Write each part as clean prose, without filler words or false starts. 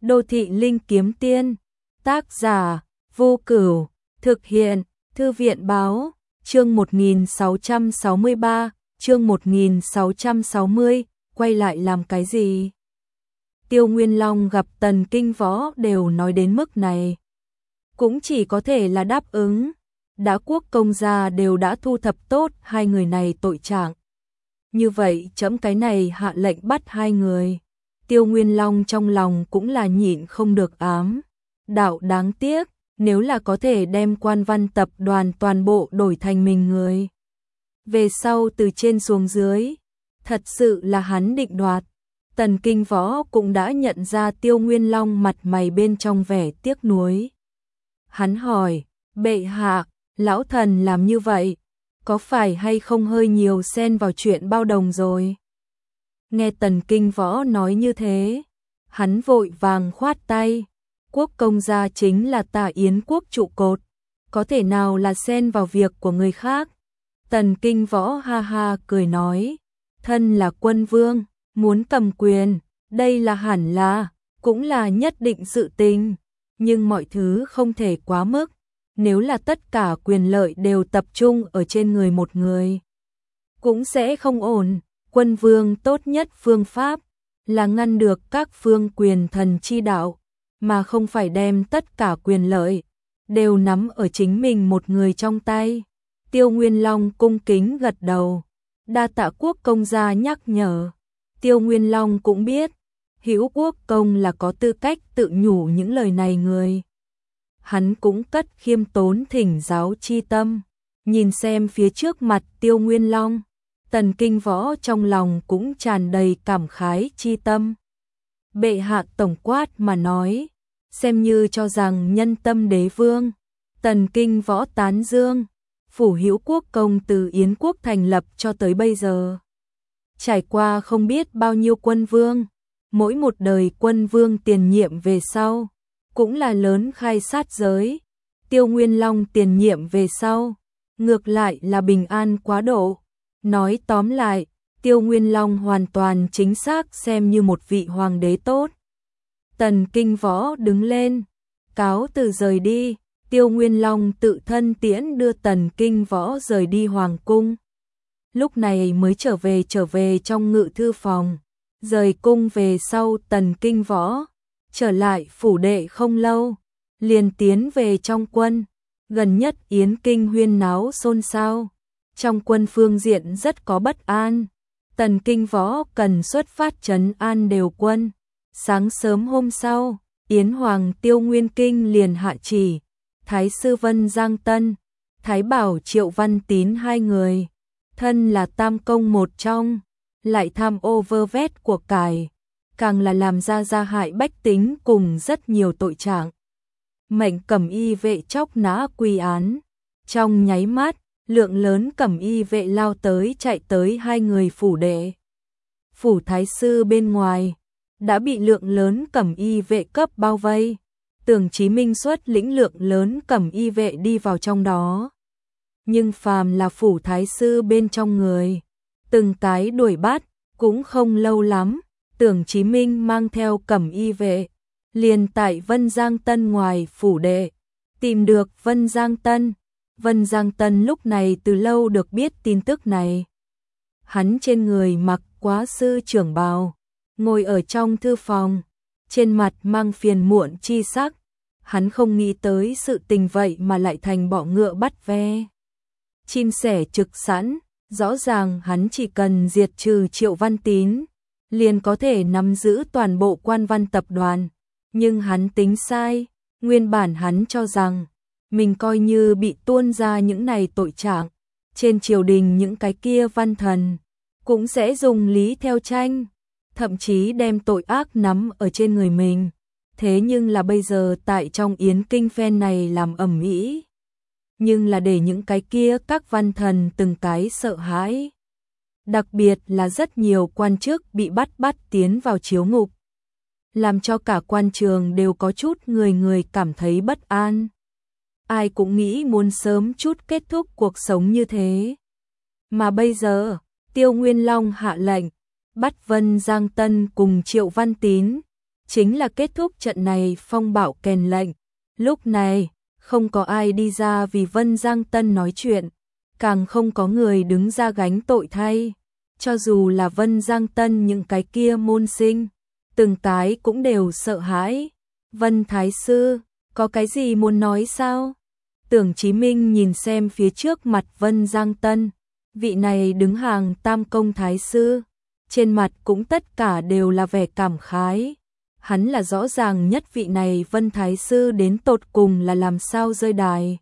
Đô thị linh kiếm tiên, tác giả, Vô Cửu, thực hiện, Thư viện báo, chương 1663, chương 1660, quay lại làm cái gì? Tiêu Nguyên Long gặp Tần Kinh Võ đều nói đến mức này. Cũng chỉ có thể là đáp ứng, đã quốc công gia đều đã thu thập tốt hai người này tội trạng. Như vậy trẫm cái này hạ lệnh bắt hai người. Tiêu Nguyên Long trong lòng cũng là nhịn không được ám. Đạo đáng tiếc, nếu là có thể đem Quan Văn tập đoàn toàn bộ đổi thành mình người. Về sau từ trên xuống dưới, thật sự là hắn định đoạt. Tần Kinh Võ cũng đã nhận ra Tiêu Nguyên Long mặt mày bên trong vẻ tiếc nuối. Hắn hỏi, bệ hạ, lão thần làm như vậy, có phải hay không hơi nhiều xen vào chuyện bao đồng rồi? Nghe Tần Kinh Võ nói như thế, hắn vội vàng khoát tay, quốc công gia chính là Tả Yến quốc trụ cột, có thể nào là xen vào việc của người khác? Tần Kinh Võ ha ha cười nói, thân là quân vương, muốn cầm quyền, đây là hẳn là, cũng là nhất định sự tình, nhưng mọi thứ không thể quá mức, nếu là tất cả quyền lợi đều tập trung ở trên người một người, cũng sẽ không ổn. Quân vương tốt nhất phương pháp là ngăn được các phương quyền thần chi đạo, mà không phải đem tất cả quyền lợi đều nắm ở chính mình một người trong tay. Tiêu Nguyên Long cung kính gật đầu, đa tạ quốc công gia nhắc nhở. Tiêu Nguyên Long cũng biết, Hữu quốc công là có tư cách tự nhủ những lời này người. Hắn cũng cất khiêm tốn thỉnh giáo chi tâm, nhìn xem phía trước mặt Tiêu Nguyên Long. Tần Kinh Võ trong lòng cũng tràn đầy cảm khái chi tâm. Bệ hạ tổng quát mà nói, xem như cho rằng nhân tâm đế vương. Tần Kinh Võ tán dương, phủ Hữu quốc công từ Yến quốc thành lập cho tới bây giờ. Trải qua không biết bao nhiêu quân vương, mỗi một đời quân vương tiền nhiệm về sau, cũng là lớn khai sát giới. Tiêu Nguyên Long tiền nhiệm về sau, ngược lại là bình an quá độ. Nói tóm lại, Tiêu Nguyên Long hoàn toàn chính xác xem như một vị hoàng đế tốt. Tần Kinh Võ đứng lên, cáo từ rời đi, Tiêu Nguyên Long tự thân tiễn đưa Tần Kinh Võ rời đi hoàng cung. Lúc này mới trở về trong ngự thư phòng, rời cung về sau Tần Kinh Võ, trở lại phủ đệ không lâu, liền tiến về trong quân, gần nhất Yến Kinh huyên náo xôn xao. Trong quân phương diện rất có bất an, Tần Kinh Võ cần xuất phát trấn an đều quân. Sáng sớm hôm sau, Yến Hoàng Tiêu Nguyên Kinh liền hạ chỉ, Thái sư Vân Giang Tân, Thái Bảo Triệu Văn Tín hai người, thân là tam công một trong, lại tham ô vơ vét của cải, càng là làm ra hại bách tính cùng rất nhiều tội trạng. Mệnh cẩm y vệ chóc nã quy án, trong nháy mắt, lượng lớn cẩm y vệ lao tới chạy tới hai người phủ đệ. Phủ thái sư bên ngoài đã bị lượng lớn cẩm y vệ cấp bao vây, Tưởng Chí Minh xuất lĩnh lượng lớn cẩm y vệ đi vào trong đó. Nhưng phàm là phủ thái sư bên trong người, từng cái đuổi bắt, cũng không lâu lắm, Tưởng Chí Minh mang theo cẩm y vệ, liền tại Vân Giang Tân ngoài phủ đệ, tìm được Vân Giang Tân. Vân Giang Tân lúc này từ lâu được biết tin tức này. Hắn trên người mặc quá sư trưởng bào, ngồi ở trong thư phòng, trên mặt mang phiền muộn chi sắc. Hắn không nghĩ tới sự tình vậy mà lại thành bọ ngựa bắt ve. Chim sẻ trực sẵn, rõ ràng hắn chỉ cần diệt trừ Triệu Văn Tín, liền có thể nắm giữ toàn bộ Quan Văn tập đoàn. Nhưng hắn tính sai, nguyên bản hắn cho rằng mình coi như bị tuôn ra những này tội trạng, trên triều đình những cái kia văn thần cũng sẽ dùng lý theo tranh, thậm chí đem tội ác nắm ở trên người mình. Thế nhưng là bây giờ tại trong Yến Kinh phen này làm ầm ĩ, nhưng là để những cái kia các văn thần từng cái sợ hãi. Đặc biệt là rất nhiều quan chức bị bắt tiến vào chiếu ngục, làm cho cả quan trường đều có chút người cảm thấy bất an. Ai cũng nghĩ muốn sớm chút kết thúc cuộc sống như thế. Mà bây giờ, Tiêu Nguyên Long hạ lệnh, bắt Vân Giang Tân cùng Triệu Văn Tín, chính là kết thúc trận này phong bạo kèn lệnh. Lúc này, không có ai đi ra vì Vân Giang Tân nói chuyện, càng không có người đứng ra gánh tội thay. Cho dù là Vân Giang Tân những cái kia môn sinh, từng cái cũng đều sợ hãi. Vân Thái Sư, có cái gì muốn nói sao? Tưởng Chí Minh nhìn xem phía trước mặt Vân Giang Tân, vị này đứng hàng Tam Công Thái Sư, trên mặt cũng tất cả đều là vẻ cảm khái. Hắn là rõ ràng nhất vị này Vân Thái Sư đến tột cùng là làm sao rơi đài.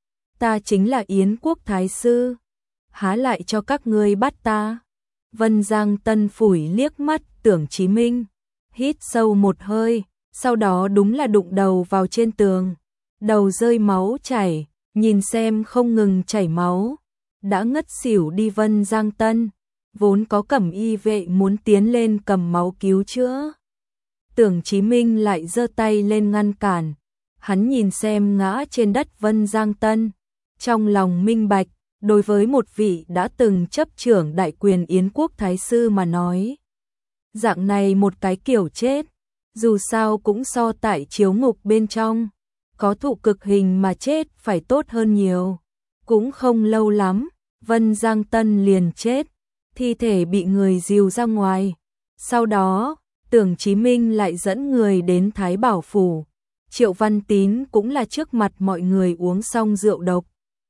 Ta chính là Yến Quốc Thái Sư, há lại cho các ngươi bắt ta. Vân Giang Tân phủi liếc mắt Tưởng Chí Minh, hít sâu một hơi, sau đó đúng là đụng đầu vào trên tường, đầu rơi máu chảy, nhìn xem không ngừng chảy máu, đã ngất xỉu đi Vân Giang Tân, vốn có cẩm y vệ muốn tiến lên cầm máu cứu chữa. Tưởng Chí Minh lại giơ tay lên ngăn cản, hắn nhìn xem ngã trên đất Vân Giang Tân, trong lòng minh bạch, đối với một vị đã từng chấp trưởng đại quyền Yến Quốc Thái Sư mà nói, dạng này một cái kiểu chết, dù sao cũng so tại chiếu ngục bên trong, có thụ cực hình mà chết phải tốt hơn nhiều. Cũng không lâu lắm, Vân Giang Tân liền chết, thi thể bị người dìu ra ngoài. Sau đó, Tưởng Chí Minh lại dẫn người đến Thái Bảo Phủ. Triệu Văn Tín cũng là trước mặt mọi người uống xong rượu độc,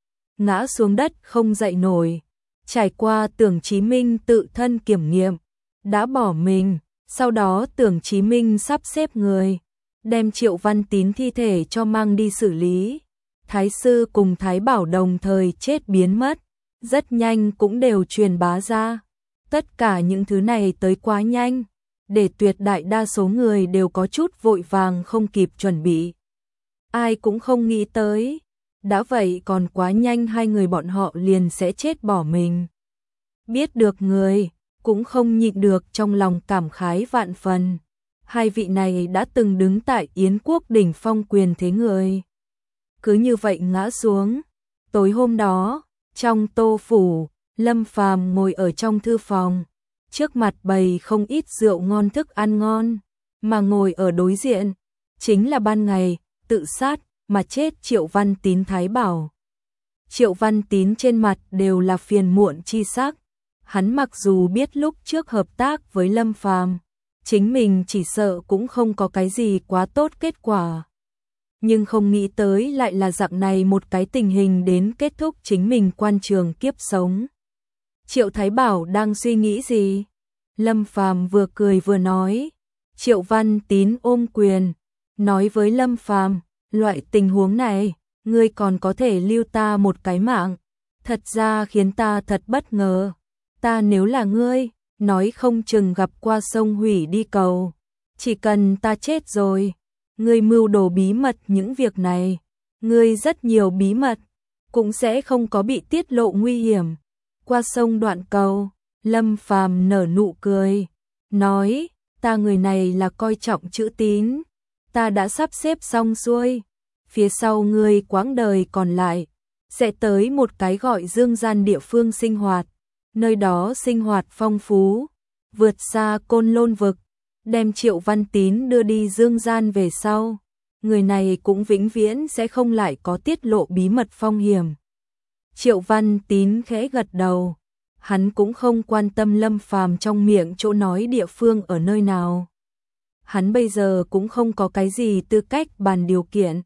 ngã xuống đất không dậy nổi. Trải qua Tưởng Chí Minh tự thân kiểm nghiệm, đã bỏ mình. Sau đó Tưởng Chí Minh sắp xếp người, đem Triệu Văn Tín thi thể cho mang đi xử lý. Thái Sư cùng Thái Bảo đồng thời chết biến mất, rất nhanh cũng đều truyền bá ra. Tất cả những thứ này tới quá nhanh, để tuyệt đại đa số người đều có chút vội vàng không kịp chuẩn bị. Ai cũng không nghĩ tới, đã vậy còn quá nhanh hai người bọn họ liền sẽ chết bỏ mình. Biết được người, cũng không nhịn được trong lòng cảm khái vạn phần. Hai vị này đã từng đứng tại Yến Quốc đỉnh phong quyền thế người, cứ như vậy ngã xuống. Tối hôm đó, trong Tô Phủ, Lâm Phàm ngồi ở trong thư phòng, trước mặt bày không ít rượu ngon thức ăn ngon, mà ngồi ở đối diện, chính là ban ngày, tự sát, mà chết Triệu Văn Tín Thái Bảo. Triệu Văn Tín trên mặt đều là phiền muộn chi sắc, hắn mặc dù biết lúc trước hợp tác với Lâm Phàm, chính mình chỉ sợ cũng không có cái gì quá tốt kết quả. Nhưng không nghĩ tới lại là dạng này một cái tình hình đến kết thúc chính mình quan trường kiếp sống. Triệu Thái Bảo đang suy nghĩ gì? Lâm Phàm vừa cười vừa nói. Triệu Văn Tín ôm quyền, nói với Lâm Phàm, loại tình huống này, ngươi còn có thể lưu ta một cái mạng, thật ra khiến ta thật bất ngờ. Ta nếu là ngươi, nói không chừng gặp qua sông hủy đi cầu. Chỉ cần ta chết rồi, ngươi mưu đồ bí mật những việc này, ngươi rất nhiều bí mật, cũng sẽ không có bị tiết lộ nguy hiểm. Qua sông đoạn cầu, Lâm Phàm nở nụ cười, nói, ta người này là coi trọng chữ tín, ta đã sắp xếp xong xuôi, phía sau ngươi quãng đời còn lại, sẽ tới một cái gọi dương gian địa phương sinh hoạt, nơi đó sinh hoạt phong phú, vượt xa Côn Lôn vực, đem Triệu Văn Tín đưa đi dương gian về sau, người này cũng vĩnh viễn sẽ không lại có tiết lộ bí mật phong hiểm. Triệu Văn Tín khẽ gật đầu, hắn cũng không quan tâm Lâm Phàm trong miệng chỗ nói địa phương ở nơi nào. Hắn bây giờ cũng không có cái gì tư cách bàn điều kiện.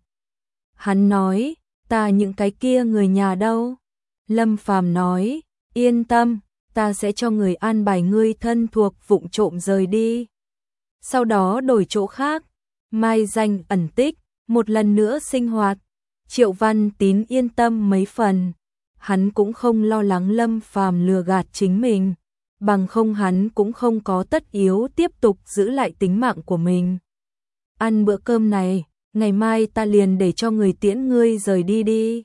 Hắn nói, ta những cái kia người nhà đâu? Lâm Phàm nói, yên tâm, ta sẽ cho người an bài ngươi thân thuộc vụng trộm rời đi. Sau đó đổi chỗ khác, mai danh ẩn tích, một lần nữa sinh hoạt. Triệu Văn Tín yên tâm mấy phần. Hắn cũng không lo lắng Lâm Phàm lừa gạt chính mình, bằng không hắn cũng không có tất yếu tiếp tục giữ lại tính mạng của mình. Ăn bữa cơm này, ngày mai ta liền để cho người tiễn ngươi rời đi đi.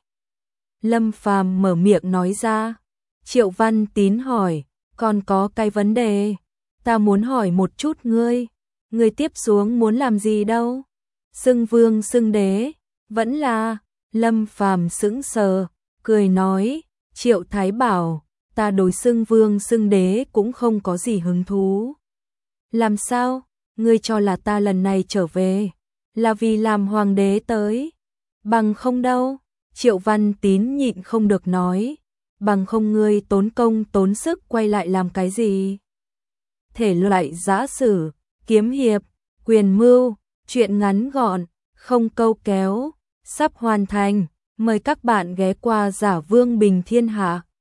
Lâm Phàm mở miệng nói ra. Triệu Văn Tín hỏi, còn có cái vấn đề, ta muốn hỏi một chút ngươi tiếp xuống muốn làm gì đâu? Xưng vương xưng đế, vẫn là, Lâm Phàm sững sờ, cười nói, Triệu Thái Bảo, ta đối xưng vương xưng đế cũng không có gì hứng thú. Làm sao? ngươi cho là ta lần này trở về là vì làm hoàng đế tới, bằng không đâu. Triệu Văn Tín nhịn không được nói, bằng không ngươi tốn công tốn sức quay lại làm cái gì? Thể loại giã sử, kiếm hiệp, quyền mưu, truyện ngắn gọn, không câu kéo, sắp hoàn thành. Mời các bạn ghé qua Giả Vương Bình Thiên Hạ.